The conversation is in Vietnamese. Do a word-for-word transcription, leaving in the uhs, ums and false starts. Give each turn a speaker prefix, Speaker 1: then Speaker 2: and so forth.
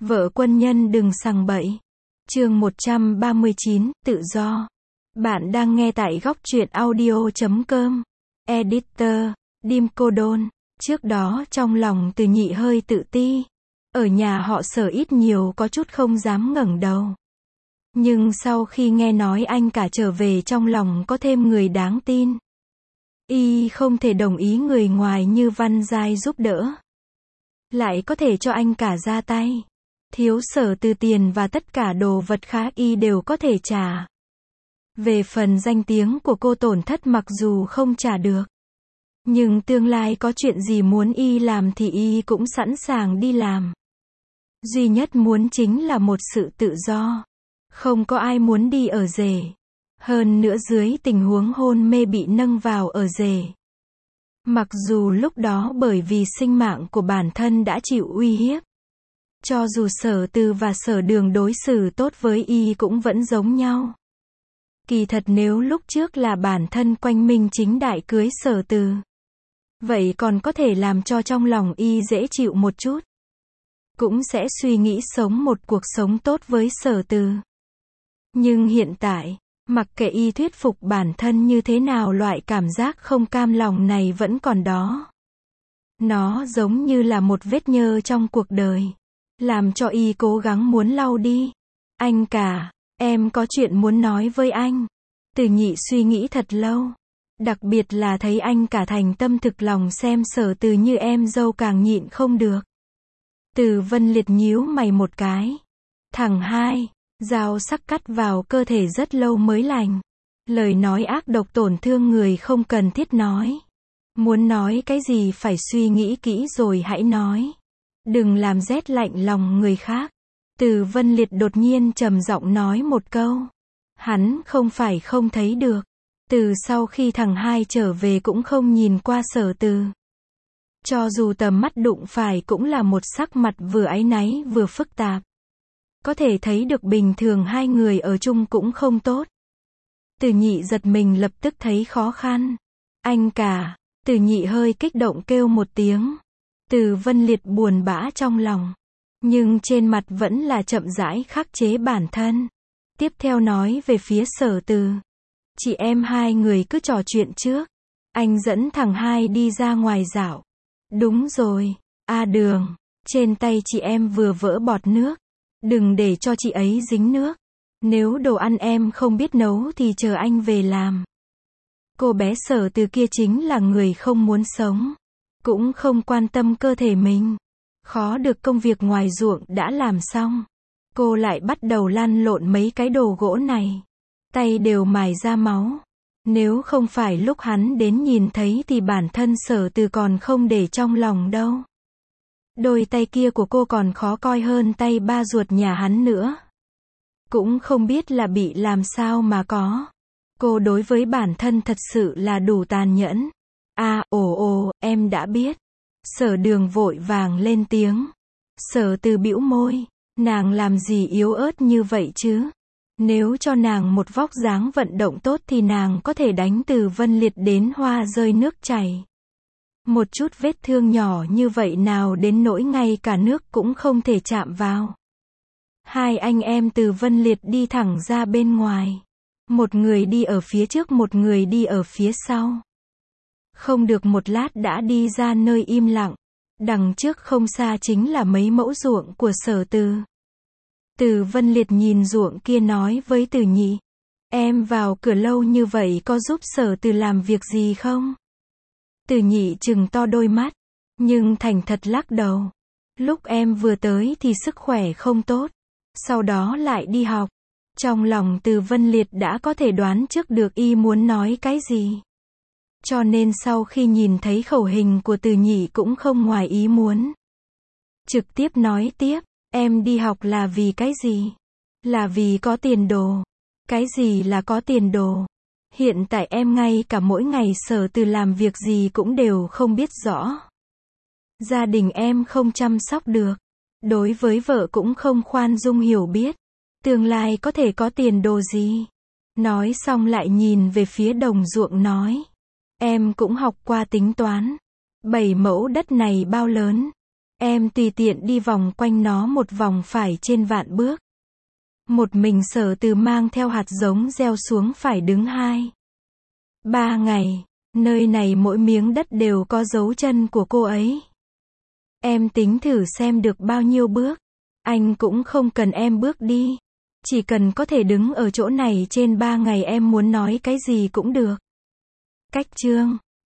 Speaker 1: Vợ quân nhân đừng sằng bậy. Chương một trăm ba mươi chín, tự do. Bạn đang nghe tại góc truyện audio chấm com. Editor, Dim Cô Đôn. Trước đó trong lòng Từ Nhị hơi tự ti. Ở nhà họ Sở ít nhiều có chút không dám ngẩng đầu. Nhưng sau khi nghe nói anh cả trở về trong lòng có thêm người đáng tin. Y không thể đồng ý người ngoài như Văn Giai giúp đỡ. Lại có thể cho anh cả ra tay. Thiếu Sở Từ tiền và tất cả đồ vật khác Y đều có thể trả. Về phần danh tiếng của cô tổn thất mặc dù không trả được. Nhưng tương lai có chuyện gì muốn Y làm thì Y cũng sẵn sàng đi làm. Duy nhất muốn chính là một sự tự do. Không có ai muốn đi ở rể. Hơn nữa dưới tình huống hôn mê bị nâng vào ở rể. Mặc dù lúc đó bởi vì sinh mạng của bản thân đã chịu uy hiếp. Cho dù Sở Từ và Sở Đường đối xử tốt với Y cũng vẫn giống nhau. Kỳ thật nếu lúc trước là bản thân quanh minh chính đại cưới Sở Từ. Vậy còn có thể làm cho trong lòng Y dễ chịu một chút. Cũng sẽ suy nghĩ sống một cuộc sống tốt với Sở Từ. Nhưng hiện tại, mặc kệ Y thuyết phục bản thân như thế nào loại cảm giác không cam lòng này vẫn còn đó. Nó giống như là một vết nhơ trong cuộc đời. Làm cho Y cố gắng muốn lau đi. Anh cả, em có chuyện muốn nói với anh. Từ Nhị suy nghĩ thật lâu. Đặc biệt là thấy anh cả thành tâm thực lòng xem Sở Từ như em dâu càng nhịn không được. Từ Vân Liệt nhíu mày một cái. Thằng hai, dao sắc cắt vào cơ thể rất lâu mới lành. Lời nói ác độc tổn thương người không cần thiết nói. Muốn nói cái gì phải suy nghĩ kỹ rồi hãy nói. Đừng làm rét lạnh lòng người khác. Từ Vân Liệt đột nhiên trầm giọng nói một câu. Hắn không phải không thấy được. Từ sau khi thằng hai trở về cũng không nhìn qua Sở Từ. Cho dù tầm mắt đụng phải cũng là một sắc mặt vừa áy náy vừa phức tạp. Có thể thấy được bình thường hai người ở chung cũng không tốt. Từ Nhị giật mình lập tức thấy khó khăn. Anh cả, Từ Nhị hơi kích động kêu một tiếng. Từ Vân Liệt buồn bã trong lòng. Nhưng trên mặt vẫn là chậm rãi khắc chế bản thân. Tiếp theo nói về phía Sở Từ. Chị em hai người cứ trò chuyện trước. Anh dẫn thằng hai đi ra ngoài dạo. Đúng rồi, A Đường, trên tay chị em vừa vỡ bọt nước. Đừng để cho chị ấy dính nước. Nếu đồ ăn em không biết nấu thì chờ anh về làm. Cô bé Sở Từ kia chính là người không muốn sống. Cũng không quan tâm cơ thể mình. Khó được công việc ngoài ruộng đã làm xong. Cô lại bắt đầu lăn lộn mấy cái đồ gỗ này. Tay đều mài ra máu. Nếu không phải lúc hắn đến nhìn thấy thì bản thân Sở Từ còn không để trong lòng đâu. Đôi tay kia của cô còn khó coi hơn tay ba ruột nhà hắn nữa. Cũng không biết là bị làm sao mà có. Cô đối với bản thân thật sự là đủ tàn nhẫn. À, ồ ồ, em đã biết. Sở Đường vội vàng lên tiếng. Sở Từ bĩu môi. Nàng làm gì yếu ớt như vậy chứ? Nếu cho nàng một vóc dáng vận động tốt thì nàng có thể đánh Từ Vân Liệt đến hoa rơi nước chảy. Một chút vết thương nhỏ như vậy nào đến nỗi ngay cả nước cũng không thể chạm vào. Hai anh em Từ Vân Liệt đi thẳng ra bên ngoài. Một người đi ở phía trước, một người đi ở phía sau. Không được một lát đã đi ra nơi im lặng. Đằng trước không xa chính là mấy mẫu ruộng của Sở Từ. Từ Vân Liệt nhìn ruộng kia nói với Từ Nhị. Em vào cửa lâu như vậy có giúp Sở Từ làm việc gì không? Từ Nhị trừng to đôi mắt. Nhưng thành thật lắc đầu. Lúc em vừa tới thì sức khỏe không tốt. Sau đó lại đi học. Trong lòng Từ Vân Liệt đã có thể đoán trước được Y muốn nói cái gì. Cho nên sau khi nhìn thấy khẩu hình của Từ Nhị cũng không ngoài ý muốn. Trực tiếp nói tiếp. Em đi học là vì cái gì? Là vì có tiền đồ. Cái gì là có tiền đồ? Hiện tại em ngay cả mỗi ngày Sở Từ làm việc gì cũng đều không biết rõ. Gia đình em không chăm sóc được. Đối với vợ cũng không khoan dung hiểu biết. Tương lai có thể có tiền đồ gì? Nói xong lại nhìn về phía đồng ruộng nói. Em cũng học qua tính toán. Bảy mẫu đất này bao lớn? Em tùy tiện đi vòng quanh nó một vòng phải trên vạn bước. Một mình Sở Từ mang theo hạt giống gieo xuống phải đứng hai, ba ngày. Nơi này mỗi miếng đất đều có dấu chân của cô ấy. Em tính thử xem được bao nhiêu bước. Anh cũng không cần em bước đi. Chỉ cần có thể đứng ở chỗ này trên ba ngày, em muốn nói cái gì cũng được. Cách chương